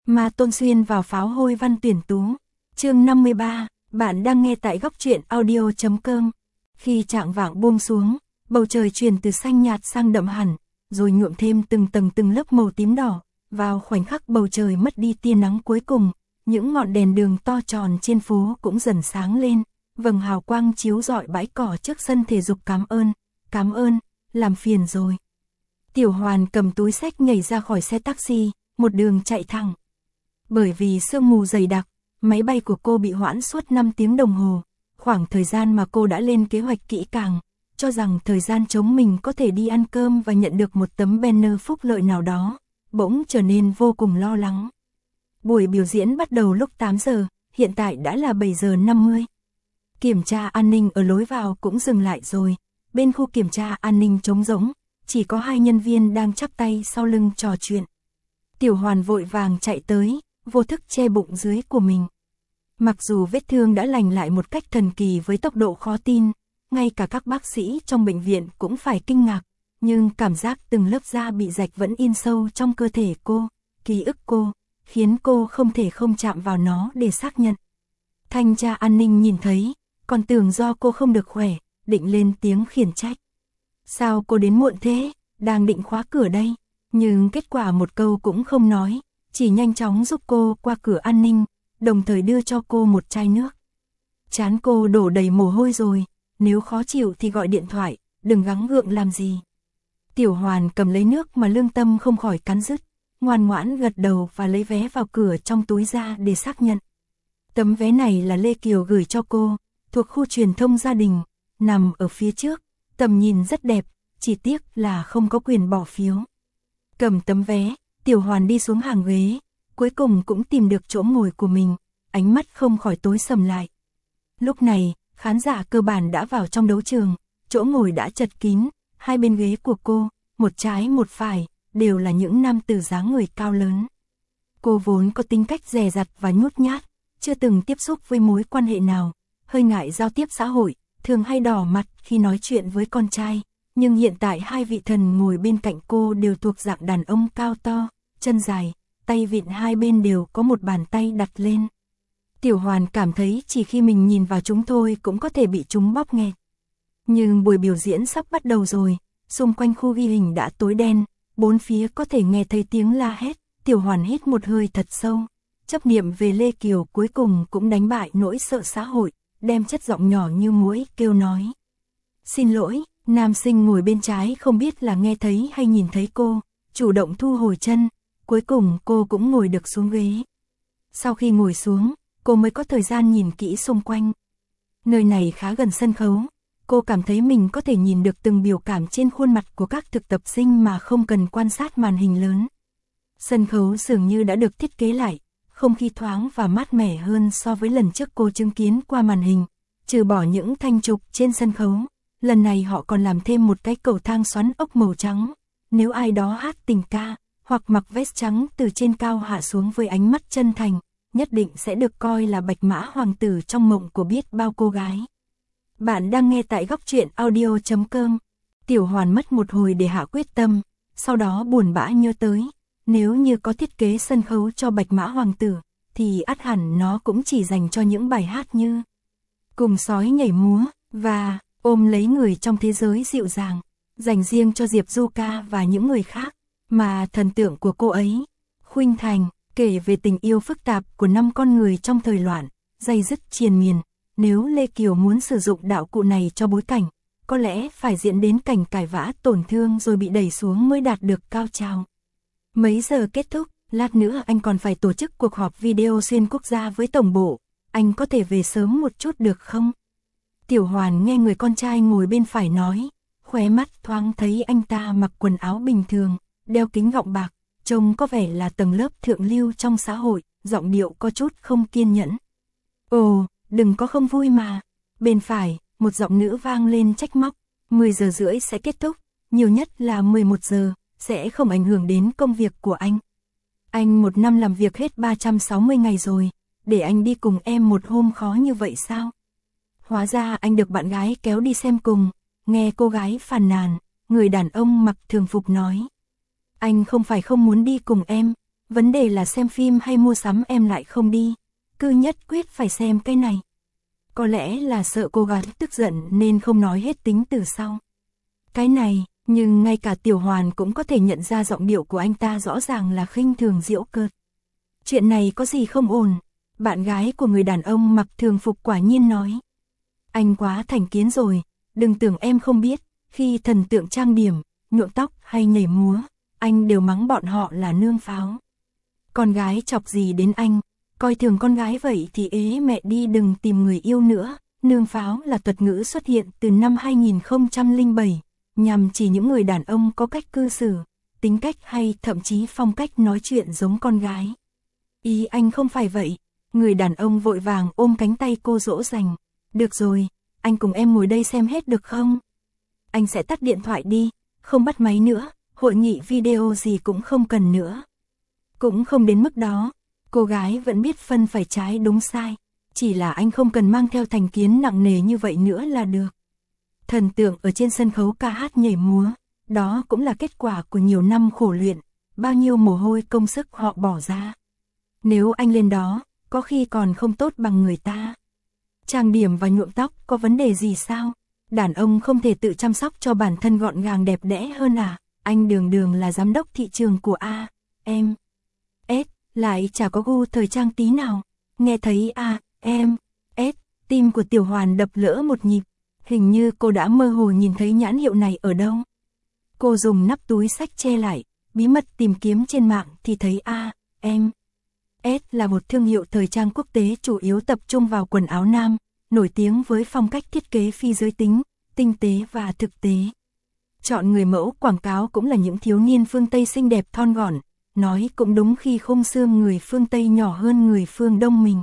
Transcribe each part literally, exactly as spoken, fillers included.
Ma Tôn xuyên vào pháo hôi văn tuyển tú. Chương năm mươi ba, bạn đang nghe tại góc truyện audio chấm com. Khi trạng vạng buông xuống, bầu trời chuyển từ xanh nhạt sang đậm hẳn, rồi nhuộm thêm từng tầng từng lớp màu tím đỏ. Vào khoảnh khắc bầu trời mất đi tia nắng cuối cùng, những ngọn đèn đường to tròn trên phố cũng dần sáng lên, vầng hào quang chiếu rọi bãi cỏ trước sân thể dục. Cảm ơn, cảm ơn, làm phiền rồi. Tiểu Hoàn cầm túi xách nhảy ra khỏi xe taxi, một đường chạy thẳng. Bởi vì sương mù dày đặc, máy bay của cô bị hoãn suốt năm tiếng đồng hồ, khoảng thời gian mà cô đã lên kế hoạch kỹ càng, cho rằng thời gian trống mình có thể đi ăn cơm và nhận được một tấm banner phúc lợi nào đó, bỗng trở nên vô cùng lo lắng. Buổi biểu diễn bắt đầu lúc tám giờ, hiện tại đã là bảy giờ năm mươi. Kiểm tra an ninh ở lối vào cũng dừng lại rồi, bên khu kiểm tra an ninh trống rỗng, chỉ có hai nhân viên đang chắp tay sau lưng trò chuyện. Tiểu Hoàn vội vàng chạy tới, vô thức che bụng dưới của mình. Mặc dù vết thương đã lành lại một cách thần kỳ với tốc độ khó tin, ngay cả các bác sĩ trong bệnh viện cũng phải kinh ngạc, nhưng cảm giác từng lớp da bị rạch vẫn in sâu trong cơ thể cô, ký ức cô, khiến cô không thể không chạm vào nó để xác nhận. Thanh tra an ninh nhìn thấy, còn tưởng do cô không được khỏe, định lên tiếng khiển trách. Sao cô đến muộn thế, đang định khóa cửa đây, nhưng kết quả một câu cũng không nói, chỉ nhanh chóng giúp cô qua cửa an ninh, đồng thời đưa cho cô một chai nước. Trán cô đổ đầy mồ hôi rồi, nếu khó chịu thì gọi điện thoại, đừng gắng gượng làm gì. Tiểu Hoàn cầm lấy nước mà lương tâm không khỏi cắn rứt, ngoan ngoãn gật đầu và lấy vé vào cửa trong túi ra để xác nhận. Tấm vé này là Lê Kiều gửi cho cô, thuộc khu truyền thông gia đình, nằm ở phía trước, tầm nhìn rất đẹp, chỉ tiếc là không có quyền bỏ phiếu. Cầm tấm vé, Tiểu Hoàn đi xuống hàng ghế, cuối cùng cũng tìm được chỗ ngồi của mình, ánh mắt không khỏi tối sầm lại. Lúc này, khán giả cơ bản đã vào trong đấu trường, chỗ ngồi đã chật kín, hai bên ghế của cô, một trái một phải, đều là những nam tử dáng người cao lớn. Cô vốn có tính cách dè dặt và nhút nhát, chưa từng tiếp xúc với mối quan hệ nào, hơi ngại giao tiếp xã hội, thường hay đỏ mặt khi nói chuyện với con trai, nhưng hiện tại hai vị thần ngồi bên cạnh cô đều thuộc dạng đàn ông cao to, chân dài, tay vịn hai bên đều có một bàn tay đặt lên. Tiểu Hoàn cảm thấy chỉ khi mình nhìn vào chúng thôi cũng có thể bị chúng bóp nghẹt. Nhưng buổi biểu diễn sắp bắt đầu rồi, xung quanh khu ghi hình đã tối đen, bốn phía có thể nghe thấy tiếng la hét. Tiểu Hoàn hít một hơi thật sâu, chấp niệm về Lê Kiều cuối cùng cũng đánh bại nỗi sợ xã hội, đem chất giọng nhỏ như muỗi kêu nói. Xin lỗi, nam sinh ngồi bên trái không biết là nghe thấy hay nhìn thấy cô, chủ động thu hồi chân, cuối cùng cô cũng ngồi được xuống ghế. Sau khi ngồi xuống, cô mới có thời gian nhìn kỹ xung quanh. Nơi này khá gần sân khấu, cô cảm thấy mình có thể nhìn được từng biểu cảm trên khuôn mặt của các thực tập sinh mà không cần quan sát màn hình lớn. Sân khấu dường như đã được thiết kế lại, không khí thoáng và mát mẻ hơn so với lần trước cô chứng kiến qua màn hình, trừ bỏ những thanh trục trên sân khấu. Lần này họ còn làm thêm một cái cầu thang xoắn ốc màu trắng, nếu ai đó hát tình ca, hoặc mặc vest trắng từ trên cao hạ xuống với ánh mắt chân thành, nhất định sẽ được coi là bạch mã hoàng tử trong mộng của biết bao cô gái. Bạn đang nghe tại góc truyện audio chấm com. Tiểu Hoàn mất một hồi để hạ quyết tâm, sau đó buồn bã nhớ tới, nếu như có thiết kế sân khấu cho bạch mã hoàng tử, thì ắt hẳn nó cũng chỉ dành cho những bài hát như Cùng sói nhảy múa, và Ôm lấy người trong thế giới dịu dàng, dành riêng cho Diệp Du Ca và những người khác, mà thần tượng của cô ấy, Khuynh Thành, kể về tình yêu phức tạp của năm con người trong thời loạn, day dứt triền miên. Nếu Lê Kiều muốn sử dụng đạo cụ này cho bối cảnh, có lẽ phải diễn đến cảnh cãi vã tổn thương rồi bị đẩy xuống mới đạt được cao trào. Mấy giờ kết thúc, lát nữa anh còn phải tổ chức cuộc họp video xuyên quốc gia với tổng bộ, anh có thể về sớm một chút được không? Tiểu Hoàn nghe người con trai ngồi bên phải nói, khóe mắt thoáng thấy anh ta mặc quần áo bình thường, đeo kính gọng bạc, trông có vẻ là tầng lớp thượng lưu trong xã hội, giọng điệu có chút không kiên nhẫn. Ồ, đừng có không vui mà. Bên phải, một giọng nữ vang lên trách móc, mười giờ rưỡi sẽ kết thúc, nhiều nhất là mười một giờ, sẽ không ảnh hưởng đến công việc của anh. Anh một năm làm việc hết ba trăm sáu mươi ngày rồi, để anh đi cùng em một hôm khó như vậy sao? Hóa ra anh được bạn gái kéo đi xem cùng, nghe cô gái phàn nàn, người đàn ông mặc thường phục nói. Anh không phải không muốn đi cùng em, Vấn đề là xem phim hay mua sắm em lại không đi, cứ nhất quyết phải xem cái này. Có lẽ là sợ cô gái tức giận nên không nói hết tính từ sau. Cái này, nhưng ngay cả Tiểu Hoàn cũng có thể nhận ra giọng điệu của anh ta rõ ràng là khinh thường giễu cợt. Chuyện này có gì không ổn? Bạn gái của người đàn ông mặc thường phục quả nhiên nói. Anh quá thành kiến rồi, đừng tưởng em không biết, khi thần tượng trang điểm, nhuộm tóc hay nhảy múa, anh đều mắng bọn họ là nương pháo. Con gái chọc gì đến anh, coi thường con gái vậy thì ế mẹ đi, đừng tìm người yêu nữa. Nương pháo là thuật ngữ xuất hiện từ năm hai nghìn không trăm lẻ bảy, nhằm chỉ những người đàn ông có cách cư xử, tính cách hay thậm chí phong cách nói chuyện giống con gái. Ý anh không phải vậy. Người đàn ông vội vàng ôm cánh tay cô dỗ dành. Được rồi, anh cùng em ngồi đây xem hết được không? Anh sẽ tắt điện thoại đi, không bắt máy nữa, hội nghị video gì cũng không cần nữa. Cũng không đến mức đó, cô gái vẫn biết phân phải trái đúng sai, chỉ là anh không cần mang theo thành kiến nặng nề như vậy nữa là được. Thần tượng ở trên sân khấu ca hát nhảy múa, đó cũng là kết quả của nhiều năm khổ luyện, bao nhiêu mồ hôi công sức họ bỏ ra. Nếu anh lên đó, có khi còn không tốt bằng người ta. Trang điểm và nhuộm tóc có vấn đề gì sao? Đàn ông không thể tự chăm sóc cho bản thân gọn gàng đẹp đẽ hơn à? Anh đường đường là giám đốc thị trường của A, em, S, lại chả có gu thời trang tí nào. Nghe thấy A, em, S, tim của Tiểu Hoàn đập lỡ một nhịp. Hình như cô đã mơ hồ nhìn thấy nhãn hiệu này ở đâu. Cô dùng nắp túi xách che lại, bí mật tìm kiếm trên mạng thì thấy A, em, S là một thương hiệu thời trang quốc tế chủ yếu tập trung vào quần áo nam, nổi tiếng với phong cách thiết kế phi giới tính, tinh tế và thực tế. Chọn người mẫu quảng cáo cũng là những thiếu niên phương Tây xinh đẹp thon gọn, nói cũng đúng khi khung xương người phương Tây nhỏ hơn người phương Đông mình.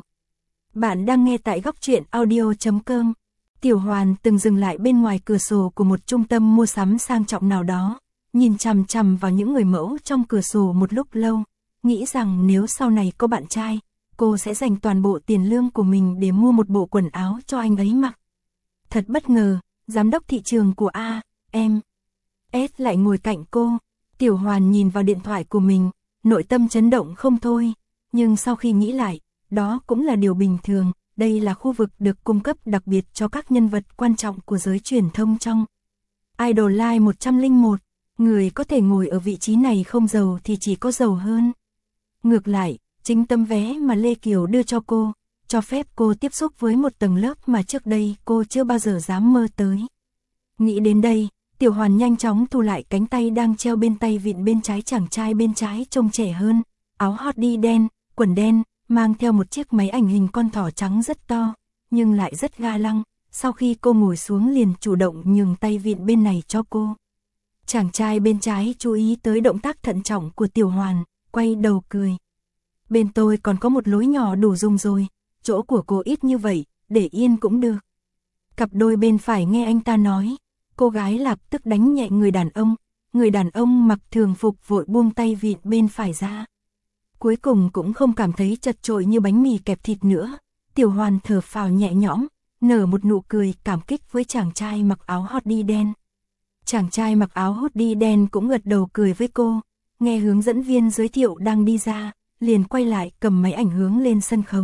Bạn đang nghe tại góc truyện audio chấm com. Tiểu Hoàn từng dừng lại bên ngoài cửa sổ của một trung tâm mua sắm sang trọng nào đó, nhìn chằm chằm vào những người mẫu trong cửa sổ một lúc lâu, nghĩ rằng nếu sau này có bạn trai, cô sẽ dành toàn bộ tiền lương của mình để mua một bộ quần áo cho anh ấy mặc. Thật bất ngờ, giám đốc thị trường của A, em, S lại ngồi cạnh cô. Tiểu Hoàn nhìn vào điện thoại của mình, nội tâm chấn động không thôi, nhưng sau khi nghĩ lại, đó cũng là điều bình thường. Đây là khu vực được cung cấp đặc biệt cho các nhân vật quan trọng của giới truyền thông trong Idol Live một không một. Người có thể ngồi ở vị trí này không giàu thì chỉ có giàu hơn. Ngược lại, chính tấm vé mà Lê Kiều đưa cho cô, cho phép cô tiếp xúc với một tầng lớp mà trước đây cô chưa bao giờ dám mơ tới. Nghĩ đến đây, Tiểu Hoàn nhanh chóng thu lại cánh tay đang treo bên tay vịn bên trái. Chàng trai bên trái trông trẻ hơn, áo hot đi đen, quần đen, mang theo một chiếc máy ảnh hình con thỏ trắng rất to, nhưng lại rất ga lăng. Sau khi cô ngồi xuống liền chủ động nhường tay vịn bên này cho cô. Chàng trai bên trái chú ý tới động tác thận trọng của Tiểu Hoàn, quay đầu cười. Bên tôi còn có một lối nhỏ đủ dùng rồi, chỗ của cô ít như vậy, để yên cũng được. Cặp đôi bên phải nghe anh ta nói, cô gái lập tức đánh nhẹ người đàn ông, người đàn ông mặc thường phục vội buông tay vịn bên phải ra. Cuối cùng cũng không cảm thấy chật chội như bánh mì kẹp thịt nữa. Tiểu Hoàn thở phào nhẹ nhõm, nở một nụ cười cảm kích với chàng trai mặc áo hot đi đen. Chàng trai mặc áo hot đi đen cũng gật đầu cười với cô, nghe hướng dẫn viên giới thiệu đang đi ra, liền quay lại cầm máy ảnh hướng lên sân khấu.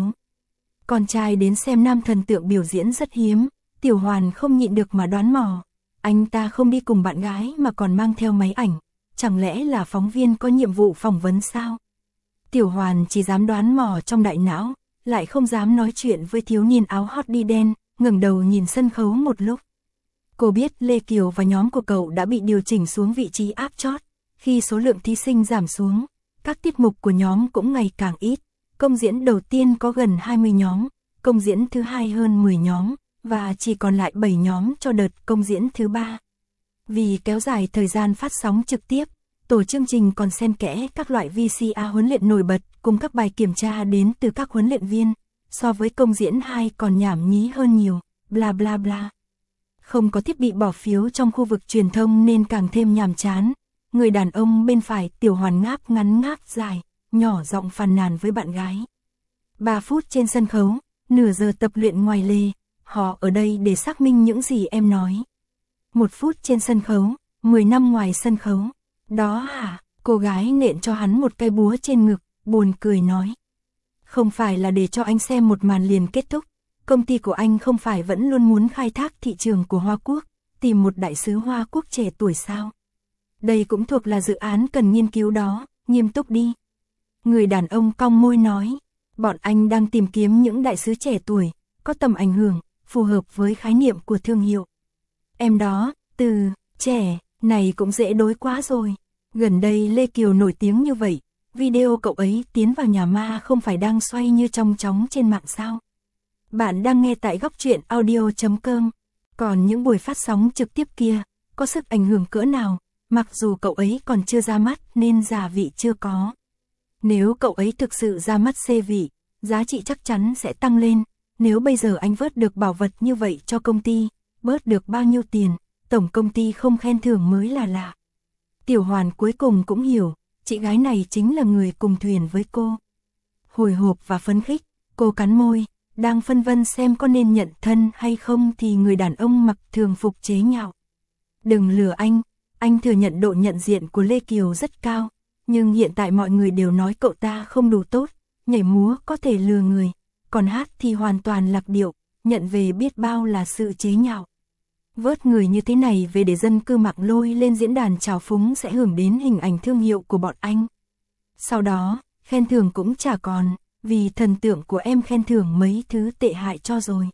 Con trai đến xem nam thần tượng biểu diễn rất hiếm, Tiểu Hoàn không nhịn được mà đoán mò. Anh ta không đi cùng bạn gái mà còn mang theo máy ảnh, chẳng lẽ là phóng viên có nhiệm vụ phỏng vấn sao? Tiểu Hoàn chỉ dám đoán mò trong đại não, lại không dám nói chuyện với thiếu niên áo hot đi đen, ngẩng đầu nhìn sân khấu một lúc. Cô biết Lê Kiều và nhóm của cậu đã bị điều chỉnh xuống vị trí áp chót, khi số lượng thí sinh giảm xuống, các tiết mục của nhóm cũng ngày càng ít. Công diễn đầu tiên có gần hai mươi nhóm, công diễn thứ hai hơn mười nhóm, và chỉ còn lại bảy nhóm cho đợt công diễn thứ ba. Vì kéo dài thời gian phát sóng trực tiếp, tổ chương trình còn xen kẽ các loại vê xê a huấn luyện nổi bật cùng các bài kiểm tra đến từ các huấn luyện viên, so với công diễn hai còn nhảm nhí hơn nhiều, bla bla bla. Không có thiết bị bỏ phiếu trong khu vực truyền thông nên càng thêm nhàm chán. Người đàn ông bên phải Tiểu Hoàn ngáp ngắn ngáp dài, nhỏ giọng phàn nàn với bạn gái. ba phút trên sân khấu, nửa giờ tập luyện ngoài lề, họ ở đây để xác minh những gì em nói. một phút trên sân khấu, mười năm ngoài sân khấu. Đó hả? Cô gái nện cho hắn một cây búa trên ngực, buồn cười nói. Không phải là để cho anh xem một màn liền kết thúc, công ty của anh không phải vẫn luôn muốn khai thác thị trường của Hoa Quốc, tìm một đại sứ Hoa Quốc trẻ tuổi sao? Đây cũng thuộc là dự án cần nghiên cứu đó, nghiêm túc đi. Người đàn ông cong môi nói, bọn anh đang tìm kiếm những đại sứ trẻ tuổi, có tầm ảnh hưởng, phù hợp với khái niệm của thương hiệu. Em đó, từ, trẻ, này cũng dễ đối quá rồi. Gần đây Lê Kiều nổi tiếng như vậy, video cậu ấy tiến vào nhà ma không phải đang xoay như trong chóng trên mạng sao? Bạn đang nghe tại góc truyện audio chấm com. Còn những buổi phát sóng trực tiếp kia, có sức ảnh hưởng cỡ nào, mặc dù cậu ấy còn chưa ra mắt nên giả vị chưa có. Nếu cậu ấy thực sự ra mắt xê vị, giá trị chắc chắn sẽ tăng lên. Nếu bây giờ anh vớt được bảo vật như vậy cho công ty, bớt được bao nhiêu tiền, tổng công ty không khen thưởng mới là lạ. Tiểu Hoàn cuối cùng cũng hiểu, chị gái này chính là người cùng thuyền với cô. Hồi hộp và phấn khích, cô cắn môi, đang phân vân xem có nên nhận thân hay không thì người đàn ông mặc thường phục chế nhạo. Đừng lừa anh, anh thừa nhận độ nhận diện của Lê Kiều rất cao, nhưng hiện tại mọi người đều nói cậu ta không đủ tốt, nhảy múa có thể lừa người, còn hát thì hoàn toàn lạc điệu, nhận về biết bao là sự chế nhạo. Vớt người như thế này về để dân cư mạng lôi lên diễn đàn trào phúng sẽ hưởng đến hình ảnh thương hiệu của bọn anh. Sau đó, khen thưởng cũng chả còn, vì thần tượng của em khen thưởng mấy thứ tệ hại cho rồi.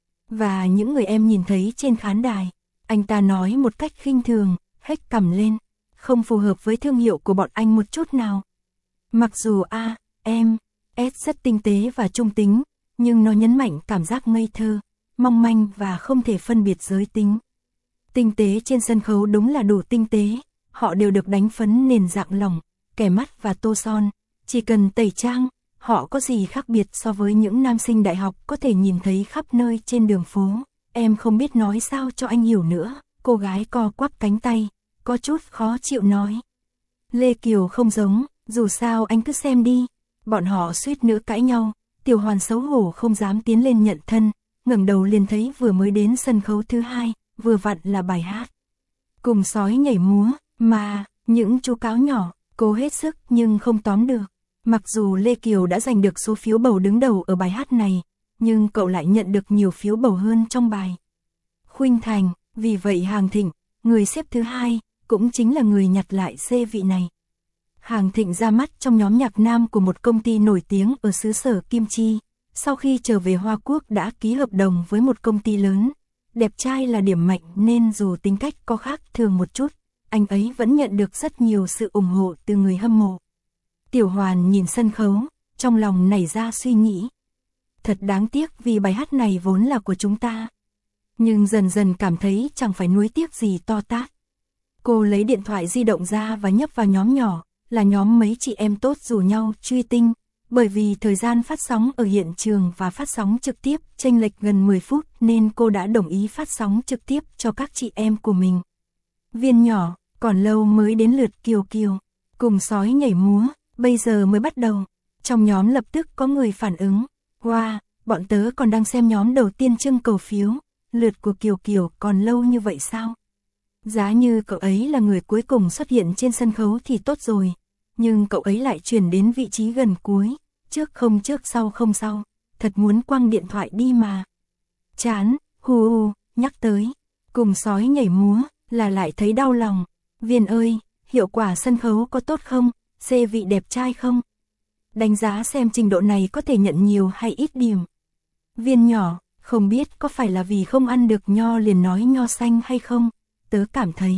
Và những người em nhìn thấy trên khán đài, anh ta nói một cách khinh thường, hếch cằm lên, không phù hợp với thương hiệu của bọn anh một chút nào. Mặc dù A, em, S rất tinh tế và trung tính, nhưng nó nhấn mạnh cảm giác ngây thơ, mong manh và không thể phân biệt giới tính. Tinh tế trên sân khấu đúng là đủ tinh tế, họ đều được đánh phấn nền dạng lỏng, kẻ mắt và tô son, chỉ cần tẩy trang, họ có gì khác biệt so với những nam sinh đại học có thể nhìn thấy khắp nơi trên đường phố. Em không biết nói sao cho anh hiểu nữa, cô gái co quắp cánh tay, có chút khó chịu nói. Lê Kiều không giống, dù sao anh cứ xem đi. Bọn họ suýt nữa cãi nhau, Tiểu Hoàn xấu hổ không dám tiến lên nhận thân, ngẩng đầu liền thấy vừa mới đến sân khấu thứ hai, vừa vặn là bài hát. Cùng sói nhảy múa, mà, những chú cáo nhỏ, cố hết sức nhưng không tóm được. Mặc dù Lê Kiều đã giành được số phiếu bầu đứng đầu ở bài hát này, nhưng cậu lại nhận được nhiều phiếu bầu hơn trong bài Khuynh Thành, vì vậy Hàng Thịnh, người xếp thứ hai, cũng chính là người nhặt lại xê vị này. Hàng Thịnh ra mắt trong nhóm nhạc nam của một công ty nổi tiếng ở xứ sở Kim Chi, sau khi trở về Hoa Quốc đã ký hợp đồng với một công ty lớn. Đẹp trai là điểm mạnh nên dù tính cách có khác thường một chút, anh ấy vẫn nhận được rất nhiều sự ủng hộ từ người hâm mộ. Tiểu Hoàn nhìn sân khấu, trong lòng nảy ra suy nghĩ. Thật đáng tiếc vì bài hát này vốn là của chúng ta. Nhưng dần dần cảm thấy chẳng phải nuối tiếc gì to tát. Cô lấy điện thoại di động ra và nhấp vào nhóm nhỏ, là nhóm mấy chị em tốt rủ nhau truy tinh, bởi vì thời gian phát sóng ở hiện trường và phát sóng trực tiếp chênh lệch gần mười phút nên cô đã đồng ý phát sóng trực tiếp cho các chị em của mình. Viên nhỏ, còn lâu mới đến lượt Kiều Kiều, cùng sói nhảy múa, bây giờ mới bắt đầu. Trong nhóm lập tức có người phản ứng, wow, bọn tớ còn đang xem nhóm đầu tiên trưng cầu phiếu, lượt của Kiều Kiều còn lâu như vậy sao? Giá như cậu ấy là người cuối cùng xuất hiện trên sân khấu thì tốt rồi, nhưng cậu ấy lại chuyển đến vị trí gần cuối, trước không trước sau không sau, thật muốn quăng điện thoại đi mà. Chán, hù hù, nhắc tới, cùng sói nhảy múa, là lại thấy đau lòng. Viên ơi, hiệu quả sân khấu có tốt không, xê vị đẹp trai không? Đánh giá xem trình độ này có thể nhận nhiều hay ít điểm. Viên nhỏ, không biết có phải là vì không ăn được nho liền nói nho xanh hay không, tớ cảm thấy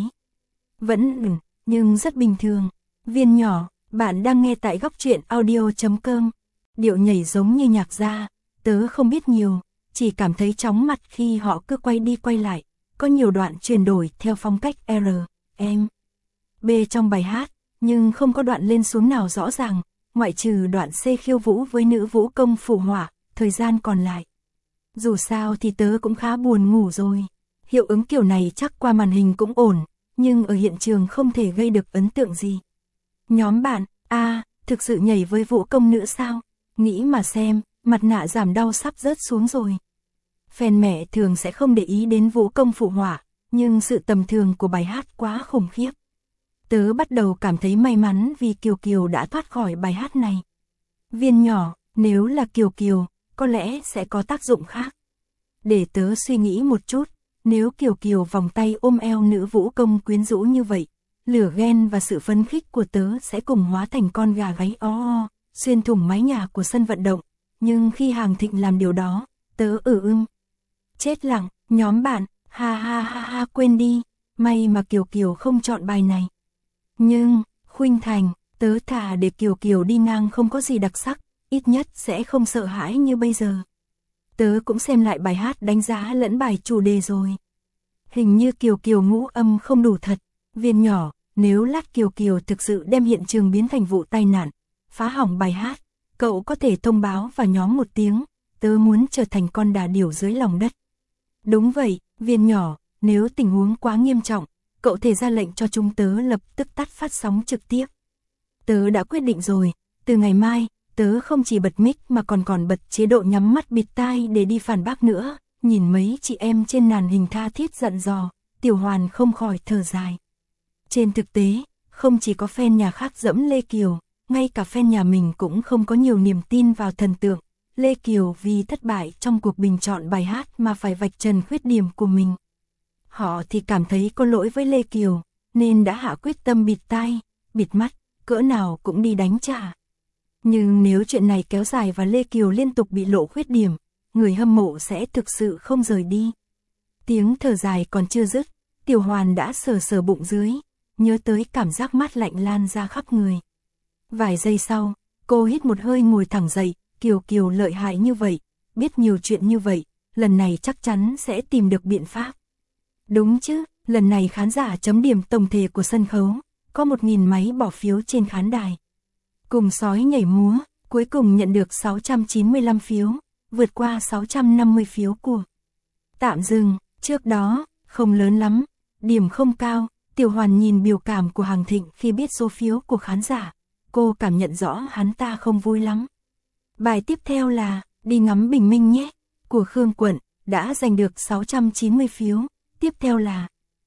vẫn ừm, nhưng rất bình thường. Viên nhỏ, bạn đang nghe tại góc truyện audio chấm com. Điệu nhảy giống như nhạc gia, tớ không biết nhiều, chỉ cảm thấy chóng mặt khi họ cứ quay đi quay lại, có nhiều đoạn chuyển đổi theo phong cách R, M, B trong bài hát, nhưng không có đoạn lên xuống nào rõ ràng, ngoại trừ đoạn C khiêu vũ với nữ vũ công phụ họa, thời gian còn lại. Dù sao thì tớ cũng khá buồn ngủ rồi, hiệu ứng kiểu này chắc qua màn hình cũng ổn, nhưng ở hiện trường không thể gây được ấn tượng gì. Nhóm bạn, a à, thực sự nhảy với vũ công nữ sao? Nghĩ mà xem, mặt nạ giảm đau sắp rớt xuống rồi. Fan mẹ thường sẽ không để ý đến vũ công phụ họa, nhưng sự tầm thường của bài hát quá khủng khiếp. Tớ bắt đầu cảm thấy may mắn vì Kiều Kiều đã thoát khỏi bài hát này. Viên nhỏ, nếu là Kiều Kiều, có lẽ sẽ có tác dụng khác. Để tớ suy nghĩ một chút, nếu Kiều Kiều vòng tay ôm eo nữ vũ công quyến rũ như vậy, lửa ghen và sự phấn khích của tớ sẽ cùng hóa thành con gà gáy o o, xuyên thủng mái nhà của sân vận động. Nhưng khi Hàng Thịnh làm điều đó, tớ ừ ưng. Chết lặng, nhóm bạn, ha ha ha ha quên đi, may mà Kiều Kiều không chọn bài này. Nhưng, Khuynh Thành, tớ thà để Kiều Kiều đi ngang không có gì đặc sắc, ít nhất sẽ không sợ hãi như bây giờ. Tớ cũng xem lại bài hát đánh giá lẫn bài chủ đề rồi. Hình như Kiều Kiều ngũ âm không đủ thật. Viên nhỏ, nếu lát Kiều Kiều thực sự đem hiện trường biến thành vụ tai nạn, phá hỏng bài hát, cậu có thể thông báo vào nhóm một tiếng, tớ muốn trở thành con đà điểu dưới lòng đất. Đúng vậy, Viên nhỏ, nếu tình huống quá nghiêm trọng, cậu thể ra lệnh cho chúng tớ lập tức tắt phát sóng trực tiếp. Tớ đã quyết định rồi, từ ngày mai, tớ không chỉ bật mic mà còn còn bật chế độ nhắm mắt bịt tai để đi phản bác nữa. Nhìn mấy chị em trên màn hình tha thiết dặn dò, Tiểu Hoàn không khỏi thở dài. Trên thực tế, không chỉ có fan nhà khác dẫm Lê Kiều, ngay cả fan nhà mình cũng không có nhiều niềm tin vào thần tượng. Lê Kiều vì thất bại trong cuộc bình chọn bài hát mà phải vạch trần khuyết điểm của mình. Họ thì cảm thấy có lỗi với Lê Kiều, nên đã hạ quyết tâm bịt tai, bịt mắt, cỡ nào cũng đi đánh trả. Nhưng nếu chuyện này kéo dài và Lê Kiều liên tục bị lộ khuyết điểm, người hâm mộ sẽ thực sự không rời đi. Tiếng thở dài còn chưa dứt, Tiểu Hoàn đã sờ sờ bụng dưới, nhớ tới cảm giác mát lạnh lan ra khắp người. Vài giây sau, cô hít một hơi ngồi thẳng dậy, Kiều Kiều lợi hại như vậy, biết nhiều chuyện như vậy, lần này chắc chắn sẽ tìm được biện pháp. Đúng chứ, lần này khán giả chấm điểm tổng thể của sân khấu, có một nghìn máy bỏ phiếu trên khán đài. Cùng sói nhảy múa, cuối cùng nhận được sáu trăm chín mươi lăm phiếu, vượt qua sáu trăm năm mươi phiếu của Tạm Dừng. Trước đó, không lớn lắm, điểm không cao. Tiểu Hoàn nhìn biểu cảm của Hàng Thịnh khi biết số phiếu của khán giả, cô cảm nhận rõ hắn ta không vui lắm. Bài tiếp theo là Đi Ngắm Bình Minh Nhé, của Khương Quận, đã giành được sáu trăm chín mươi phiếu. Tiếp theo là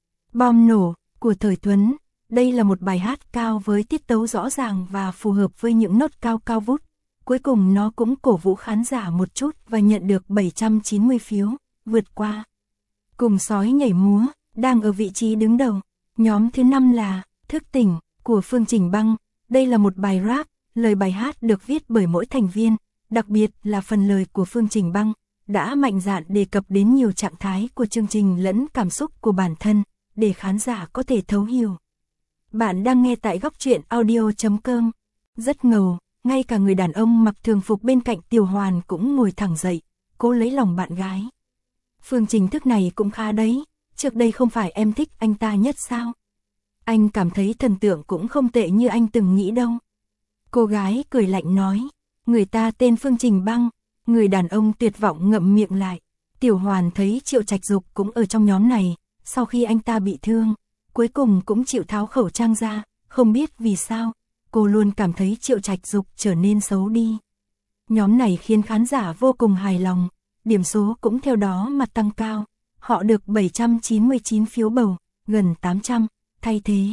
Bom Nổ, của Thời Tuấn. Đây là một bài hát cao với tiết tấu rõ ràng và phù hợp với những nốt cao cao vút. Cuối cùng nó cũng cổ vũ khán giả một chút và nhận được bảy trăm chín mươi phiếu, vượt qua Cùng Sói Nhảy Múa, đang ở vị trí đứng đầu. Nhóm thứ năm là Thức Tỉnh, của Phương Trình Băng. Đây là một bài rap, lời bài hát được viết bởi mỗi thành viên, đặc biệt là phần lời của Phương Trình Băng, đã mạnh dạn đề cập đến nhiều trạng thái của chương trình lẫn cảm xúc của bản thân, để khán giả có thể thấu hiểu. Bạn đang nghe tại góc truyện audio chấm com. Rất ngầu, ngay cả người đàn ông mặc thường phục bên cạnh Tiểu Hoàn cũng ngồi thẳng dậy, cố lấy lòng bạn gái. Phương Trình thức này cũng khá đấy, trước đây không phải em thích anh ta nhất sao? Anh cảm thấy thần tượng cũng không tệ như anh từng nghĩ đâu. Cô gái cười lạnh nói, người ta tên Phương Trình Băng. Người đàn ông tuyệt vọng ngậm miệng lại. Tiểu Hoàn thấy Triệu Trạch Dục cũng ở trong nhóm này, sau khi anh ta bị thương, cuối cùng cũng chịu tháo khẩu trang ra, không biết vì sao, cô luôn cảm thấy Triệu Trạch Dục trở nên xấu đi. Nhóm này khiến khán giả vô cùng hài lòng, điểm số cũng theo đó mà tăng cao, họ được bảy trăm chín mươi chín phiếu bầu, gần tám trăm, thay thế.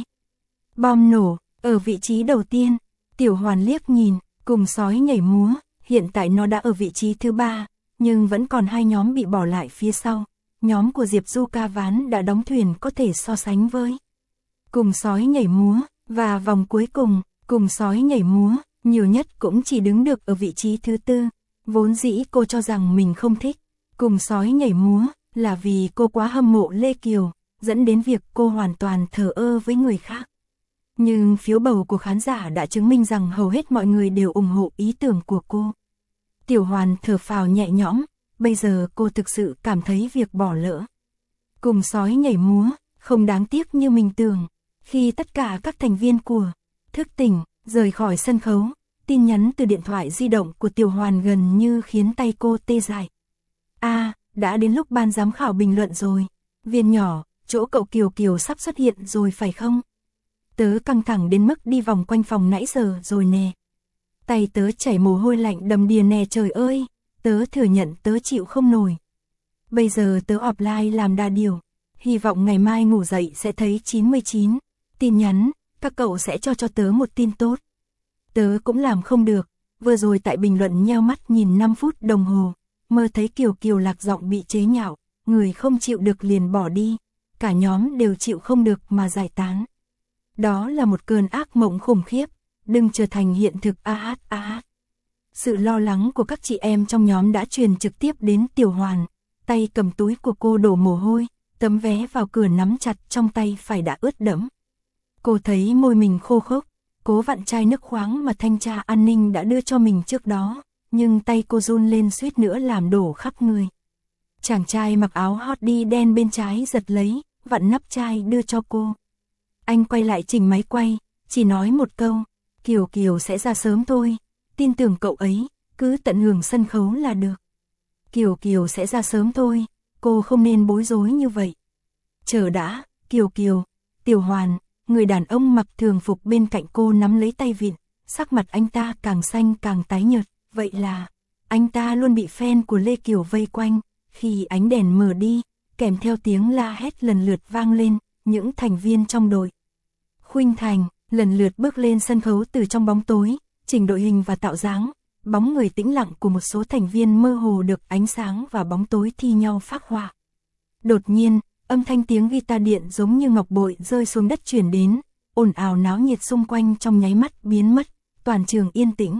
Bom Nổ, ở vị trí đầu tiên, Tiểu Hoàn liếc nhìn, Cùng Sói Nhảy Múa, hiện tại nó đã ở vị trí thứ ba, nhưng vẫn còn hai nhóm bị bỏ lại phía sau. Nhóm của Diệp Du Ca Ván đã đóng thuyền có thể so sánh với Cùng Sói Nhảy Múa, và vòng cuối cùng, Cùng Sói Nhảy Múa, nhiều nhất cũng chỉ đứng được ở vị trí thứ tư. Vốn dĩ cô cho rằng mình không thích Cùng Sói Nhảy Múa, là vì cô quá hâm mộ Lê Kiều, dẫn đến việc cô hoàn toàn thờ ơ với người khác. Nhưng phiếu bầu của khán giả đã chứng minh rằng hầu hết mọi người đều ủng hộ ý tưởng của cô. Tiểu Hoàn thở phào nhẹ nhõm, bây giờ cô thực sự cảm thấy việc bỏ lỡ Cùng Sói Nhảy Múa không đáng tiếc như mình tưởng. Khi tất cả các thành viên của Thức Tỉnh rời khỏi sân khấu, tin nhắn từ điện thoại di động của Tiểu Hoàn gần như khiến tay cô tê dại. A, à, đã đến lúc ban giám khảo bình luận rồi. Viên nhỏ, chỗ cậu Kiều Kiều sắp xuất hiện rồi phải không? Tớ căng thẳng đến mức đi vòng quanh phòng nãy giờ rồi nè. Tay tớ chảy mồ hôi lạnh đầm đìa nè, trời ơi, tớ thừa nhận tớ chịu không nổi. Bây giờ tớ offline làm đà điểu, hy vọng ngày mai ngủ dậy sẽ thấy chín mươi chín tin nhắn, các cậu sẽ cho cho tớ một tin tốt. Tớ cũng làm không được, vừa rồi tại bình luận nheo mắt nhìn năm phút đồng hồ, mơ thấy Kiều Kiều lạc giọng bị chế nhạo, người không chịu được liền bỏ đi, cả nhóm đều chịu không được mà giải tán. Đó là một cơn ác mộng khủng khiếp, đừng trở thành hiện thực a hát a hát. Sự lo lắng của các chị em trong nhóm đã truyền trực tiếp đến Tiểu Hoàn, tay cầm túi của cô đổ mồ hôi, tấm vé vào cửa nắm chặt trong tay phải đã ướt đẫm. Cô thấy môi mình khô khốc, cố vặn chai nước khoáng mà thanh tra an ninh đã đưa cho mình trước đó, nhưng tay cô run lên suýt nữa làm đổ khắp người. Chàng trai mặc áo hoodie đen bên trái giật lấy, vặn nắp chai đưa cho cô. Anh quay lại chỉnh máy quay, chỉ nói một câu, Kiều Kiều sẽ ra sớm thôi, tin tưởng cậu ấy, cứ tận hưởng sân khấu là được. Kiều Kiều sẽ ra sớm thôi, cô không nên bối rối như vậy. Chờ đã, Kiều Kiều, Tiểu Hoàn, người đàn ông mặc thường phục bên cạnh cô nắm lấy tay vịn, sắc mặt anh ta càng xanh càng tái nhợt, vậy là, anh ta luôn bị fan của Lê Kiều vây quanh, khi ánh đèn mờ đi, kèm theo tiếng la hét lần lượt vang lên, những thành viên trong đội Khuynh Thành lần lượt bước lên sân khấu từ trong bóng tối, chỉnh đội hình và tạo dáng, bóng người tĩnh lặng của một số thành viên mơ hồ được ánh sáng và bóng tối thi nhau phác họa. Đột nhiên, âm thanh tiếng guitar điện giống như ngọc bội rơi xuống đất truyền đến, ồn ào náo nhiệt xung quanh trong nháy mắt biến mất, toàn trường yên tĩnh.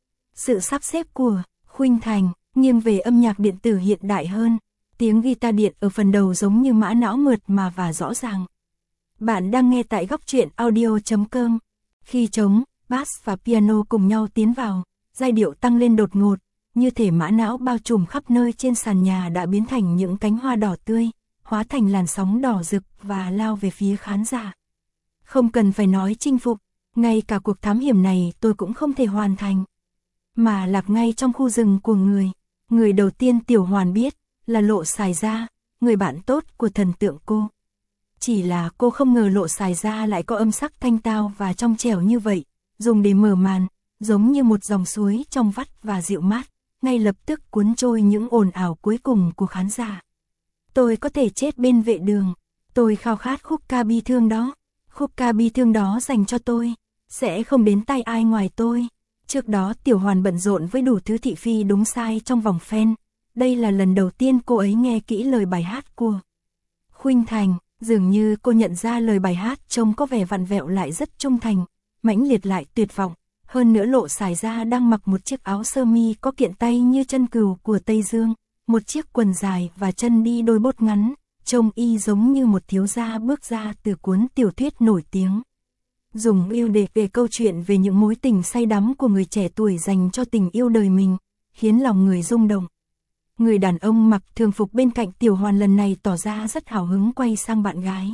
Sự sắp xếp của Khuynh Thành nghiêng về âm nhạc điện tử hiện đại hơn, tiếng guitar điện ở phần đầu giống như mã não mượt mà và rõ ràng. Bạn đang nghe tại góc truyện audio chấm com. Khi trống, bass và piano cùng nhau tiến vào, giai điệu tăng lên đột ngột, như thể mã não bao trùm khắp nơi trên sàn nhà đã biến thành những cánh hoa đỏ tươi, hóa thành làn sóng đỏ rực và lao về phía khán giả. Không cần phải nói chinh phục, ngay cả cuộc thám hiểm này tôi cũng không thể hoàn thành. Mà lạc ngay trong khu rừng của người, người đầu tiên Tiểu Hoàn biết là Lộ Sài Gia, người bạn tốt của thần tượng cô. Chỉ là cô không ngờ Lộ Sài Gia lại có âm sắc thanh tao và trong trẻo như vậy, dùng để mở màn, giống như một dòng suối trong vắt và dịu mát, ngay lập tức cuốn trôi những ồn ào cuối cùng của khán giả. Tôi có thể chết bên vệ đường, tôi khao khát khúc ca bi thương đó, khúc ca bi thương đó dành cho tôi, sẽ không đến tay ai ngoài tôi. Trước đó Tiểu Hoàn bận rộn với đủ thứ thị phi đúng sai trong vòng fan, đây là lần đầu tiên cô ấy nghe kỹ lời bài hát của Khuynh Thành, dường như cô nhận ra lời bài hát trông có vẻ vặn vẹo lại rất trung thành, mãnh liệt lại tuyệt vọng. Hơn nữa Lộ Sài Gia đang mặc một chiếc áo sơ mi có kiện tay như chân cừu của Tây Dương, một chiếc quần dài và chân đi đôi bốt ngắn, trông y giống như một thiếu gia bước ra từ cuốn tiểu thuyết nổi tiếng. Dùng yêu để kể câu chuyện về những mối tình say đắm của người trẻ tuổi dành cho tình yêu đời mình, khiến lòng người rung động. Người đàn ông mặc thường phục bên cạnh Tiểu Hoàn lần này tỏ ra rất hào hứng quay sang bạn gái.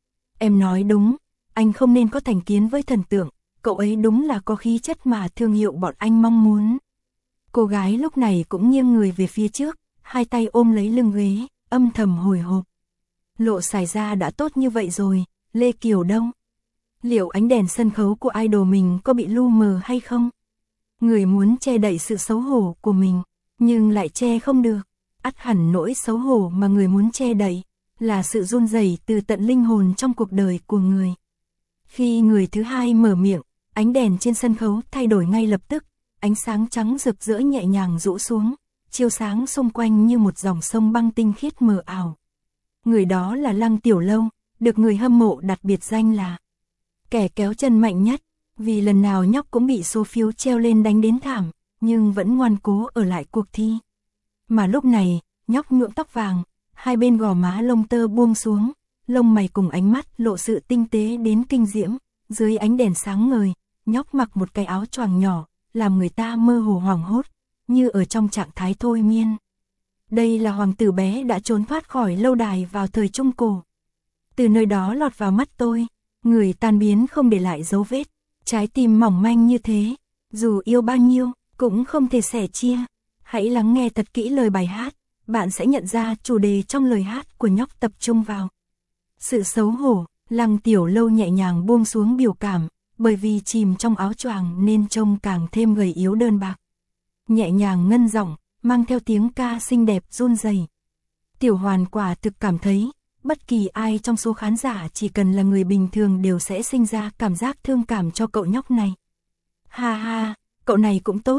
Em nói đúng, anh không nên có thành kiến với thần tượng, cậu ấy đúng là có khí chất mà thương hiệu bọn anh mong muốn. Cô gái lúc này cũng nghiêng người về phía trước, hai tay ôm lấy lưng ghế, âm thầm hồi hộp. Lộ Sài Gia đã tốt như vậy rồi, Lê Kiều đâu? Liệu ánh đèn sân khấu của idol mình có bị lu mờ hay không? Người muốn che đậy sự xấu hổ của mình, nhưng lại che không được. Ắt hẳn nỗi xấu hổ mà người muốn che đậy, là sự run rẩy từ tận linh hồn trong cuộc đời của người. Khi người thứ hai mở miệng, ánh đèn trên sân khấu thay đổi ngay lập tức, ánh sáng trắng rực rỡ nhẹ nhàng rũ xuống, chiếu sáng xung quanh như một dòng sông băng tinh khiết mờ ảo. Người đó là Lăng Tiểu Lâu, được người hâm mộ đặt biệt danh là kẻ kéo chân mạnh nhất, vì lần nào nhóc cũng bị số phiếu treo lên đánh đến thảm, nhưng vẫn ngoan cố ở lại cuộc thi. Mà lúc này, nhóc nhuộm tóc vàng, hai bên gò má lông tơ buông xuống, lông mày cùng ánh mắt lộ sự tinh tế đến kinh diễm, dưới ánh đèn sáng ngời, nhóc mặc một cái áo choàng nhỏ, làm người ta mơ hồ hoảng hốt, như ở trong trạng thái thôi miên. Đây là hoàng tử bé đã trốn thoát khỏi lâu đài vào thời Trung Cổ. Từ nơi đó lọt vào mắt tôi, người tan biến không để lại dấu vết, trái tim mỏng manh như thế, dù yêu bao nhiêu, cũng không thể sẻ chia. Hãy lắng nghe thật kỹ lời bài hát, bạn sẽ nhận ra chủ đề trong lời hát của nhóc tập trung vào sự xấu hổ. Lăng Tiểu Lâu nhẹ nhàng buông xuống biểu cảm, bởi vì chìm trong áo choàng nên trông càng thêm gầy yếu đơn bạc. Nhẹ nhàng ngân giọng, mang theo tiếng ca xinh đẹp run rẩy. Tiểu Hoàn quả thực cảm thấy, bất kỳ ai trong số khán giả chỉ cần là người bình thường đều sẽ sinh ra cảm giác thương cảm cho cậu nhóc này. Ha ha, cậu này cũng tốt,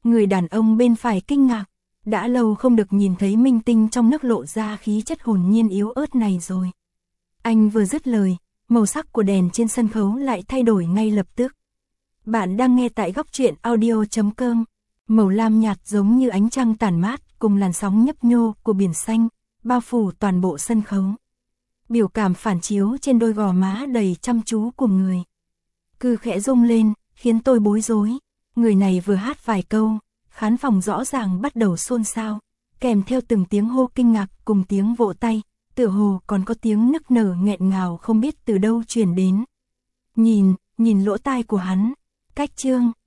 Người đàn ông bên phải kinh ngạc, đã lâu không được nhìn thấy minh tinh trong nước lộ ra khí chất hồn nhiên yếu ớt này rồi. Anh vừa dứt lời, màu sắc của đèn trên sân khấu lại thay đổi ngay lập tức. Bạn đang nghe tại góc truyện audio.com. Màu lam nhạt giống như ánh trăng tản mát cùng làn sóng nhấp nhô của biển xanh, bao phủ toàn bộ sân khấu. Biểu cảm phản chiếu trên đôi gò má đầy chăm chú của người. Cứ khẽ rung lên, khiến tôi bối rối. Người này vừa hát vài câu, khán phòng rõ ràng bắt đầu xôn xao, kèm theo từng tiếng hô kinh ngạc cùng tiếng vỗ tay, tựa hồ còn có tiếng nức nở nghẹn ngào không biết từ đâu truyền đến. Nhìn, nhìn lỗ tai của hắn, cách chương,